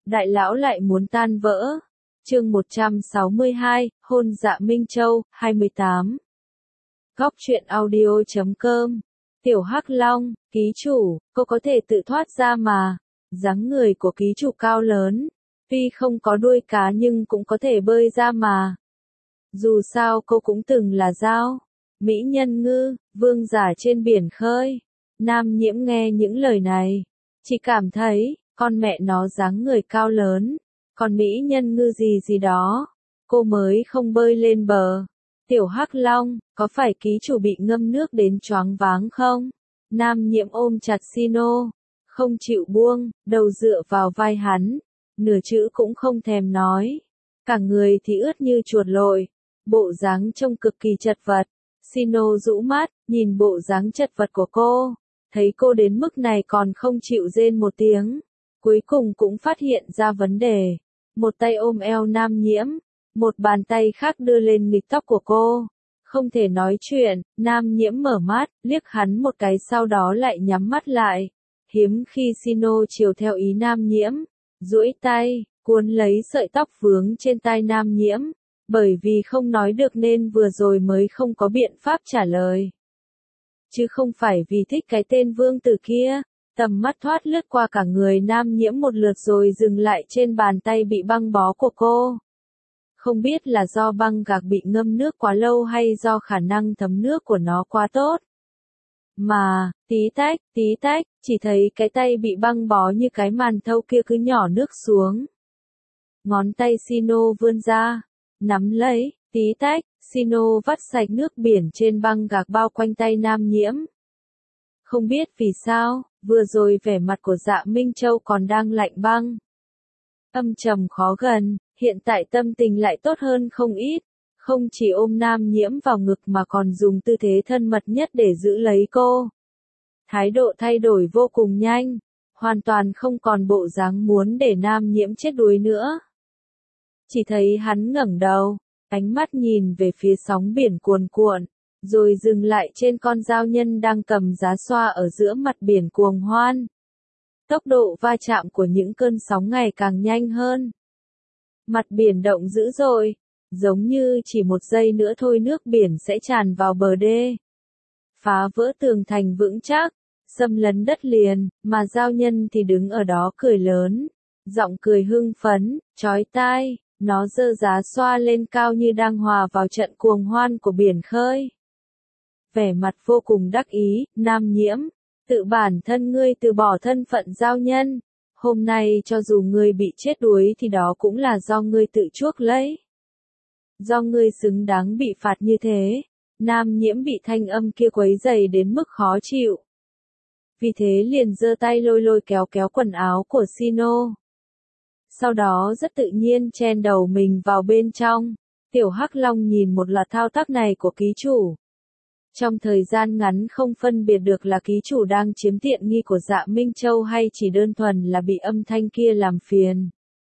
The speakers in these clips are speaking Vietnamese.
Đại lão lại muốn tan vỡ. Chương 162, hôn Dạ Minh Châu, 28. Góc truyện audio.com. Tiểu Hắc Long, ký chủ, cô có thể tự thoát ra mà. Dáng người của ký chủ cao lớn, tuy không có đuôi cá nhưng cũng có thể bơi ra mà. Dù sao cô cũng từng là dao, mỹ nhân ngư, vương giả trên biển khơi. Nam Nhiễm nghe những lời này, chỉ cảm thấy, con mẹ nó dáng người cao lớn, còn mỹ nhân ngư gì gì đó, cô mới không bơi lên bờ. Tiểu Hắc Long, có phải ký chủ bị ngâm nước đến choáng váng không? Nam Nhiễm ôm chặt Sino, không chịu buông, đầu dựa vào vai hắn, nửa chữ cũng không thèm nói. Cả người thì ướt như chuột lội, bộ dáng trông cực kỳ chật vật. Sino rũ mắt, nhìn bộ dáng chật vật của cô, thấy cô đến mức này còn không chịu rên một tiếng. Cuối cùng cũng phát hiện ra vấn đề. Một tay ôm eo Nam Nhiễm, một bàn tay khác đưa lên nghịch tóc của cô. Không thể nói chuyện, Nam Nhiễm mở mắt, liếc hắn một cái sau đó lại nhắm mắt lại. Hiếm khi Sino chiều theo ý Nam Nhiễm, duỗi tay, cuốn lấy sợi tóc vướng trên tai Nam Nhiễm, bởi vì không nói được nên vừa rồi mới không có biện pháp trả lời. Chứ không phải vì thích cái tên vương tử kia. Tầm mắt thoát lướt qua cả người Nam Nhiễm một lượt rồi dừng lại trên bàn tay bị băng bó của cô. Không biết là do băng gạc bị ngâm nước quá lâu hay do khả năng thấm nước của nó quá tốt. Mà, tí tách, chỉ thấy cái tay bị băng bó như cái màn thau kia cứ nhỏ nước xuống. Ngón tay Sino vươn ra, nắm lấy, tí tách, Sino vắt sạch nước biển trên băng gạc bao quanh tay Nam Nhiễm. Không biết vì sao, vừa rồi vẻ mặt của Dạ Minh Châu còn đang lạnh băng, âm trầm khó gần, hiện tại tâm tình lại tốt hơn không ít, không chỉ ôm Nam Nhiễm vào ngực mà còn dùng tư thế thân mật nhất để giữ lấy cô. Thái độ thay đổi vô cùng nhanh, hoàn toàn không còn bộ dáng muốn để Nam Nhiễm chết đuối nữa. Chỉ thấy hắn ngẩng đầu, ánh mắt nhìn về phía sóng biển cuồn cuộn, rồi dừng lại trên con dao nhân đang cầm giá xoa ở giữa mặt biển cuồng hoan. Tốc độ va chạm của những cơn sóng ngày càng nhanh hơn. Mặt biển động dữ dội, giống như chỉ một giây nữa thôi nước biển sẽ tràn vào bờ đê, phá vỡ tường thành vững chắc, xâm lấn đất liền, mà dao nhân thì đứng ở đó cười lớn, giọng cười hưng phấn, chói tai, nó giơ giá xoa lên cao như đang hòa vào trận cuồng hoan của biển khơi. Vẻ mặt vô cùng đắc ý, Nam Nhiễm, tự bản thân ngươi từ bỏ thân phận giao nhân, hôm nay cho dù ngươi bị chết đuối thì đó cũng là do ngươi tự chuốc lấy. Do ngươi xứng đáng bị phạt như thế. Nam Nhiễm bị thanh âm kia quấy dày đến mức khó chịu. Vì thế liền giơ tay lôi lôi kéo kéo quần áo của Sino. Sau đó rất tự nhiên chen đầu mình vào bên trong. Tiểu Hắc Long nhìn một loạt thao tác này của ký chủ. Trong thời gian ngắn không phân biệt được là ký chủ đang chiếm tiện nghi của Dạ Minh Châu hay chỉ đơn thuần là bị âm thanh kia làm phiền.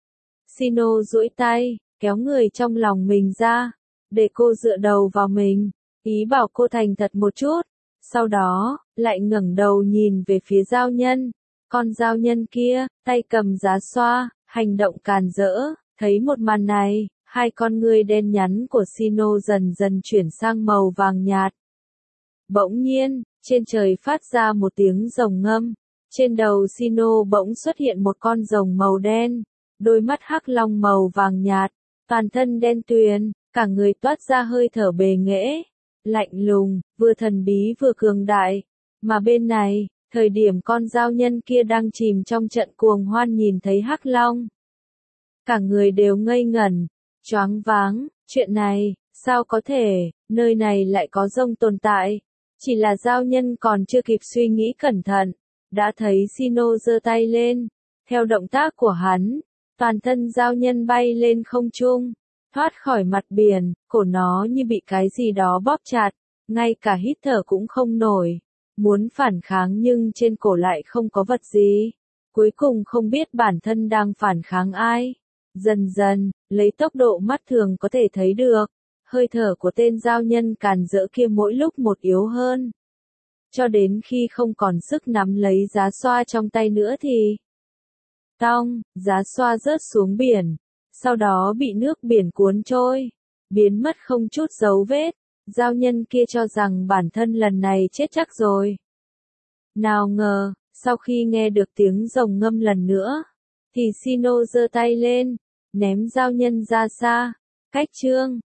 Sino duỗi tay, kéo người trong lòng mình ra, để cô dựa đầu vào mình, ý bảo cô thành thật một chút. Sau đó, lại ngẩng đầu nhìn về phía giao nhân. Con giao nhân kia, tay cầm giá xoa, hành động càn rỡ, thấy một màn này, hai con ngươi đen nhắn của Sino dần dần chuyển sang màu vàng nhạt. Bỗng nhiên, trên trời phát ra một tiếng rồng ngâm, trên đầu Sino bỗng xuất hiện một con rồng màu đen, đôi mắt hắc long màu vàng nhạt, toàn thân đen tuyền, cả người toát ra hơi thở bề nghệ, lạnh lùng, vừa thần bí vừa cường đại. Mà bên này, thời điểm con giao nhân kia đang chìm trong trận cuồng hoan nhìn thấy hắc long, cả người đều ngây ngẩn, choáng váng, chuyện này, sao có thể, nơi này lại có rồng tồn tại. Chỉ là giao nhân còn chưa kịp suy nghĩ cẩn thận, đã thấy Sino giơ tay lên, theo động tác của hắn, toàn thân giao nhân bay lên không trung, thoát khỏi mặt biển, cổ nó như bị cái gì đó bóp chặt, ngay cả hít thở cũng không nổi, muốn phản kháng nhưng trên cổ lại không có vật gì, cuối cùng không biết bản thân đang phản kháng ai. Dần dần, lấy tốc độ mắt thường có thể thấy được, hơi thở của tên giao nhân càn rỡ kia mỗi lúc một yếu hơn. Cho đến khi không còn sức nắm lấy giá xoa trong tay nữa thì Tong, giá xoa rớt xuống biển, sau đó bị nước biển cuốn trôi, biến mất không chút dấu vết. Giao nhân kia cho rằng bản thân lần này chết chắc rồi. Nào ngờ, sau khi nghe được tiếng rồng ngâm lần nữa, thì Sino giơ tay lên, ném giao nhân ra xa. Cách chương